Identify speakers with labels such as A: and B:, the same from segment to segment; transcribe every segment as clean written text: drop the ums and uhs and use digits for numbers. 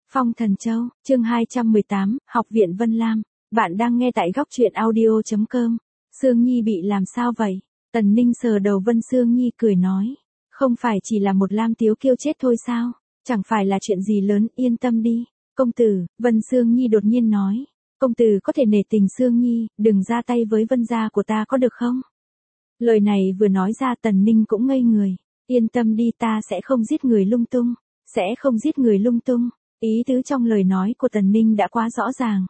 A: Phong Thần Châu, chương 218, Học viện Vân Lam. Bạn đang nghe tại góc truyện audio.com. Sương Nhi bị làm sao vậy? Tần Ninh sờ đầu Vân Sương Nhi cười nói. Không phải chỉ là một Lam Tiếu Kiêu chết thôi sao? Chẳng phải là chuyện gì lớn, yên tâm đi. Công tử, Vân Sương Nhi đột nhiên nói. Công tử có thể nể tình Sương Nhi, đừng ra tay với Vân gia của ta có được không? Lời này vừa nói ra Tần Ninh cũng ngây người. Yên tâm đi, ta sẽ không giết người lung tung. Sẽ không giết người lung tung. Ý tứ trong lời nói của Tần Ninh đã quá rõ ràng.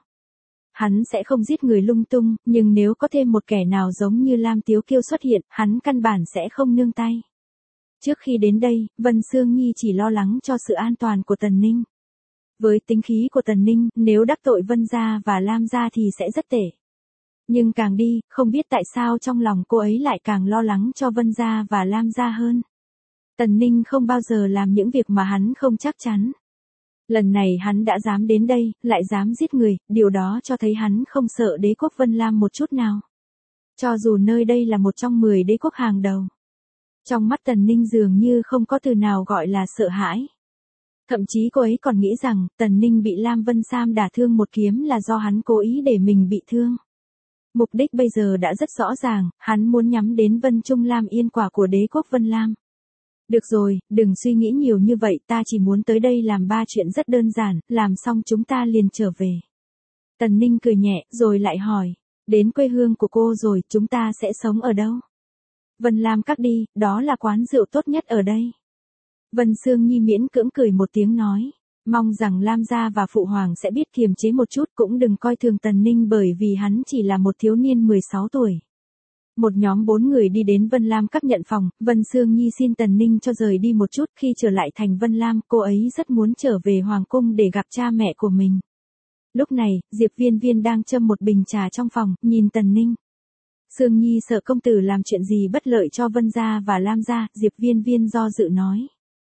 A: Hắn sẽ không giết người lung tung, nhưng nếu có thêm một kẻ nào giống như Lam Tiếu Kiêu xuất hiện, hắn căn bản sẽ không nương tay. Trước khi đến đây, Vân Sương Nhi chỉ lo lắng cho sự an toàn của Tần Ninh. Với tính khí của Tần Ninh, nếu đắc tội Vân gia và Lam gia thì sẽ rất tệ. Nhưng càng đi, không biết tại sao trong lòng cô ấy lại càng lo lắng cho Vân gia và Lam gia hơn. Tần Ninh không bao giờ làm những việc mà hắn không chắc chắn. Lần này hắn đã dám đến đây, lại dám giết người, điều đó cho thấy hắn không sợ đế quốc Vân Lam một chút nào. Cho dù nơi đây là một trong 10 đế quốc hàng đầu. Trong mắt Tần Ninh dường như không có từ nào gọi là sợ hãi. Thậm chí cô ấy còn nghĩ rằng Tần Ninh bị Lam Vân Sam đả thương một kiếm là do hắn cố ý để mình bị thương. Mục đích bây giờ đã rất rõ ràng, hắn muốn nhắm đến Vân Trung Lam Yên quả của đế quốc Vân Lam. Được rồi, đừng suy nghĩ nhiều như vậy, ta chỉ muốn tới đây làm 3 chuyện rất đơn giản, làm xong chúng ta liền trở về. Tần Ninh cười nhẹ, rồi lại hỏi, đến quê hương của cô rồi, chúng ta sẽ sống ở đâu? Vân Lam Các đi, đó là quán rượu tốt nhất ở đây. Vân Sương Nhi miễn cưỡng cười một tiếng nói, mong rằng Lam gia và Phụ Hoàng sẽ biết kiềm chế một chút, cũng đừng coi thường Tần Ninh bởi vì hắn chỉ là một thiếu niên 16 tuổi. Một nhóm 4 người đi đến Vân Lam Các nhận phòng, Vân Sương Nhi xin Tần Ninh cho rời đi một chút. Khi trở lại thành Vân Lam, cô ấy rất muốn trở về Hoàng cung để gặp cha mẹ của mình. Lúc này, Diệp Viên Viên đang châm một bình trà trong phòng, nhìn Tần Ninh. Sương Nhi sợ công tử làm chuyện gì bất lợi cho Vân gia và Lam gia, Diệp Viên Viên do dự nói.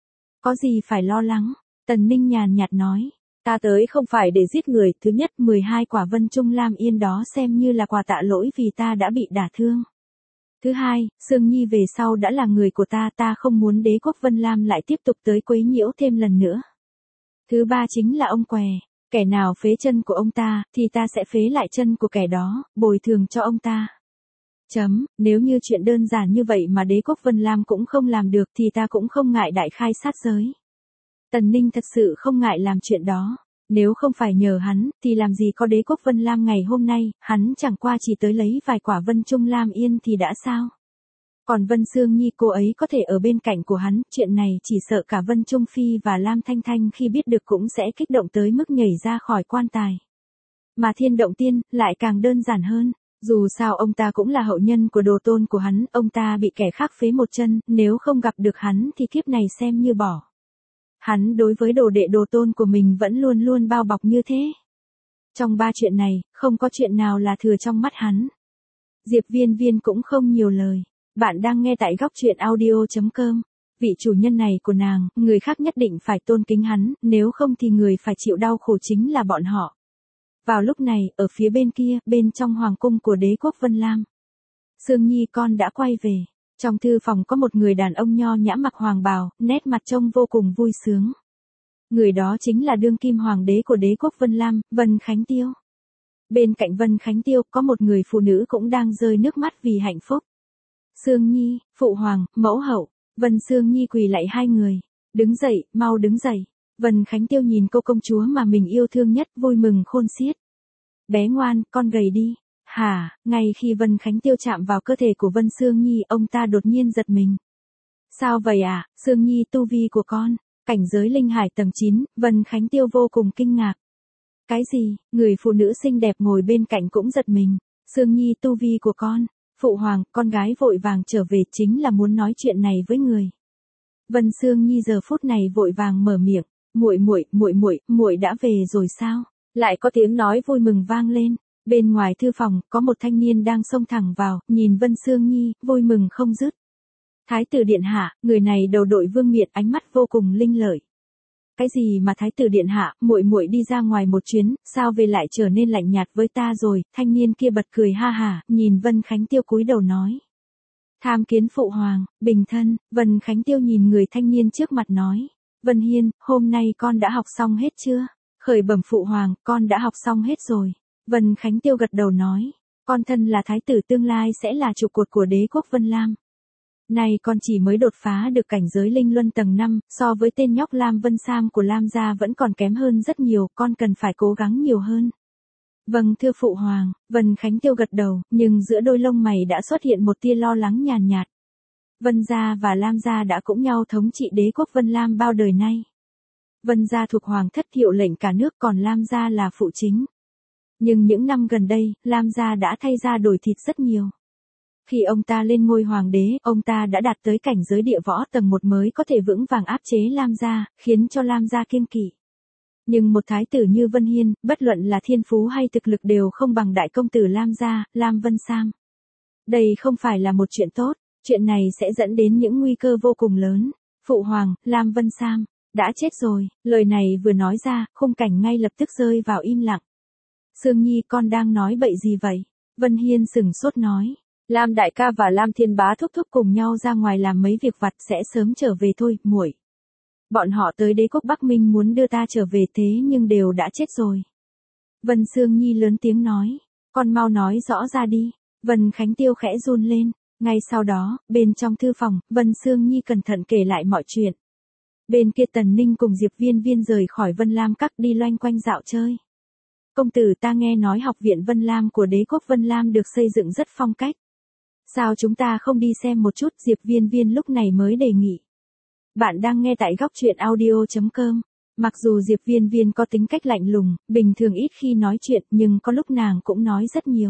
A: Có gì phải lo lắng, Tần Ninh nhàn nhạt nói. Ta tới không phải để giết người, thứ nhất 12 quả Vân Trung Lam Yên đó xem như là quà tạ lỗi vì ta đã bị đả thương. Thứ hai, Sương Nhi về sau đã là người của ta, ta không muốn đế quốc Vân Lam lại tiếp tục tới quấy nhiễu thêm lần nữa. Thứ ba chính là ông què, kẻ nào phế chân của ông ta, thì ta sẽ phế lại chân của kẻ đó, bồi thường cho ông ta. Nếu như chuyện đơn giản như vậy mà đế quốc Vân Lam cũng không làm được thì ta cũng không ngại đại khai sát giới. Tần Ninh thật sự không ngại làm chuyện đó. Nếu không phải nhờ hắn, thì làm gì có đế quốc Vân Lam ngày hôm nay, hắn chẳng qua chỉ tới lấy vài quả Vân Trung Lam Yên thì đã sao. Còn Vân Sương Nhi cô ấy có thể ở bên cạnh của hắn, chuyện này chỉ sợ cả Vân Trung Phi và Lam Thanh Thanh khi biết được cũng sẽ kích động tới mức nhảy ra khỏi quan tài. Mà Thiên Động Tiên, lại càng đơn giản hơn. Dù sao ông ta cũng là hậu nhân của đồ tôn của hắn, ông ta bị kẻ khác phế một chân, nếu không gặp được hắn thì kiếp này xem như bỏ. Hắn đối với đồ đệ đồ tôn của mình vẫn luôn luôn bao bọc như thế. Trong 3 chuyện này, không có chuyện nào là thừa trong mắt hắn. Diệp Viên Viên cũng không nhiều lời. Bạn đang nghe tại góc truyện audio.com. Vị chủ nhân này của nàng, người khác nhất định phải tôn kính hắn, nếu không thì người phải chịu đau khổ chính là bọn họ. Vào lúc này, ở phía bên kia, bên trong hoàng cung của đế quốc Vân Lam. Sương Nhi con đã quay về. Trong thư phòng có một người đàn ông nho nhã mặc hoàng bào, nét mặt trông vô cùng vui sướng. Người đó chính là đương kim hoàng đế của đế quốc Vân Lam, Vân Khánh Tiêu. Bên cạnh Vân Khánh Tiêu có một người phụ nữ cũng đang rơi nước mắt vì hạnh phúc. Sương Nhi, Phụ Hoàng, Mẫu Hậu, Vân Sương Nhi quỳ lạy hai người. Đứng dậy, mau đứng dậy. Vân Khánh Tiêu nhìn cô công chúa mà mình yêu thương nhất, vui mừng khôn xiết. Bé ngoan, con gầy đi. Hả, ngay khi Vân Khánh Tiêu chạm vào cơ thể của Vân Sương Nhi, ông ta đột nhiên giật mình. Sao vậy à, Sương Nhi tu vi của con, cảnh giới linh hải tầng 9, Vân Khánh Tiêu vô cùng kinh ngạc. Cái gì, người phụ nữ xinh đẹp ngồi bên cạnh cũng giật mình. Sương Nhi tu vi của con, Phụ Hoàng, con gái vội vàng trở về chính là muốn nói chuyện này với người. Vân Sương Nhi giờ phút này vội vàng mở miệng, muội đã về rồi sao? Lại có tiếng nói vui mừng vang lên. Bên ngoài thư phòng, có một thanh niên đang xông thẳng vào, nhìn Vân Sương Nhi, vui mừng không dứt. Thái tử điện hạ, người này đầu đội vương miện, ánh mắt vô cùng linh lợi. Cái gì mà thái tử điện hạ, muội đi ra ngoài một chuyến, sao về lại trở nên lạnh nhạt với ta rồi? Thanh niên kia bật cười ha hả, nhìn Vân Khánh Tiêu cúi đầu nói. Tham kiến Phụ Hoàng, bình thân. Vân Khánh Tiêu nhìn người thanh niên trước mặt nói. Vân Hiên, hôm nay con đã học xong hết chưa? Khởi bẩm phụ hoàng, con đã học xong hết rồi. Vân Khánh Tiêu gật đầu nói, con thân là thái tử tương lai sẽ là trụ cột của đế quốc Vân Lam. Này con chỉ mới đột phá được cảnh giới linh luân tầng 5, so với tên nhóc Lam Vân Sam của Lam gia vẫn còn kém hơn rất nhiều, con cần phải cố gắng nhiều hơn. Vâng thưa phụ hoàng, Vân Khánh Tiêu gật đầu, nhưng giữa đôi lông mày đã xuất hiện một tia lo lắng nhàn nhạt. Vân gia và Lam gia đã cũng nhau thống trị đế quốc Vân Lam bao đời nay. Vân gia thuộc hoàng thất hiệu lệnh cả nước, còn Lam gia là phụ chính. Nhưng những năm gần đây, Lam gia đã thay da đổi thịt rất nhiều. Khi ông ta lên ngôi hoàng đế, ông ta đã đạt tới cảnh giới địa võ tầng 1 mới có thể vững vàng áp chế Lam gia, khiến cho Lam gia kiêng kỵ. Nhưng một thái tử như Vân Hiên, bất luận là thiên phú hay thực lực đều không bằng đại công tử Lam gia, Lam Vân Sam. Đây không phải là một chuyện tốt, chuyện này sẽ dẫn đến những nguy cơ vô cùng lớn. Phụ hoàng, Lam Vân Sam đã chết rồi, lời này vừa nói ra, khung cảnh ngay lập tức rơi vào im lặng. Sương Nhi, con đang nói bậy gì vậy? Vân Hiên sửng sốt nói. Lam đại ca và Lam Thiên Bá thúc thúc cùng nhau ra ngoài làm mấy việc vặt, sẽ sớm trở về thôi, muội. Bọn họ tới đế quốc Bắc Minh muốn đưa ta trở về thế nhưng đều đã chết rồi. Vân Sương Nhi lớn tiếng nói. Con mau nói rõ ra đi. Vân Khánh Tiêu khẽ run lên. Ngay sau đó, bên trong thư phòng, Vân Sương Nhi cẩn thận kể lại mọi chuyện. Bên kia Tần Ninh cùng Diệp Viên Viên rời khỏi Vân Lam Các đi loanh quanh dạo chơi. Công tử, ta nghe nói học viện Vân Lam của đế quốc Vân Lam được xây dựng rất phong cách. Sao chúng ta không đi xem một chút? Diệp Viên Viên lúc này mới đề nghị. Bạn đang nghe tại góc truyện audio.com. Mặc dù Diệp Viên Viên có tính cách lạnh lùng, bình thường ít khi nói chuyện, nhưng có lúc nàng cũng nói rất nhiều.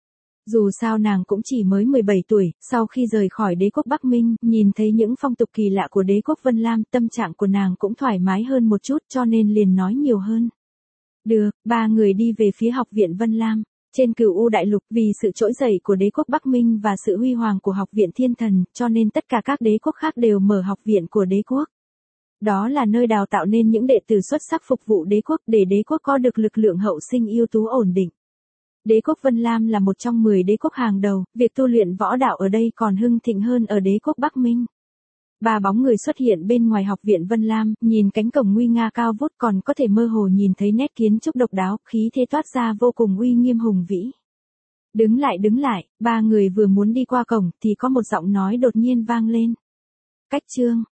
A: Dù sao nàng cũng chỉ mới 17 tuổi, sau khi rời khỏi đế quốc Bắc Minh, nhìn thấy những phong tục kỳ lạ của đế quốc Vân Lam, tâm trạng của nàng cũng thoải mái hơn một chút, cho nên liền nói nhiều hơn. Được, ba người đi về phía học viện Vân Lam. Trên Cửu U Đại Lục, vì sự trỗi dậy của đế quốc Bắc Minh và sự huy hoàng của học viện Thiên Thần, cho nên tất cả các đế quốc khác đều mở học viện của đế quốc. Đó là nơi đào tạo nên những đệ tử xuất sắc phục vụ đế quốc, để đế quốc có được lực lượng hậu sinh ưu tú ổn định. Đế quốc Vân Lam là một trong 10 đế quốc hàng đầu, việc tu luyện võ đạo ở đây còn hưng thịnh hơn ở đế quốc Bắc Minh. Ba bóng người xuất hiện bên ngoài học viện Vân Lam, nhìn cánh cổng nguy nga cao vút, còn có thể mơ hồ nhìn thấy nét kiến trúc độc đáo, khí thế toát ra vô cùng uy nghiêm hùng vĩ. Đứng lại, ba người vừa muốn đi qua cổng thì có một giọng nói đột nhiên vang lên. Cách chương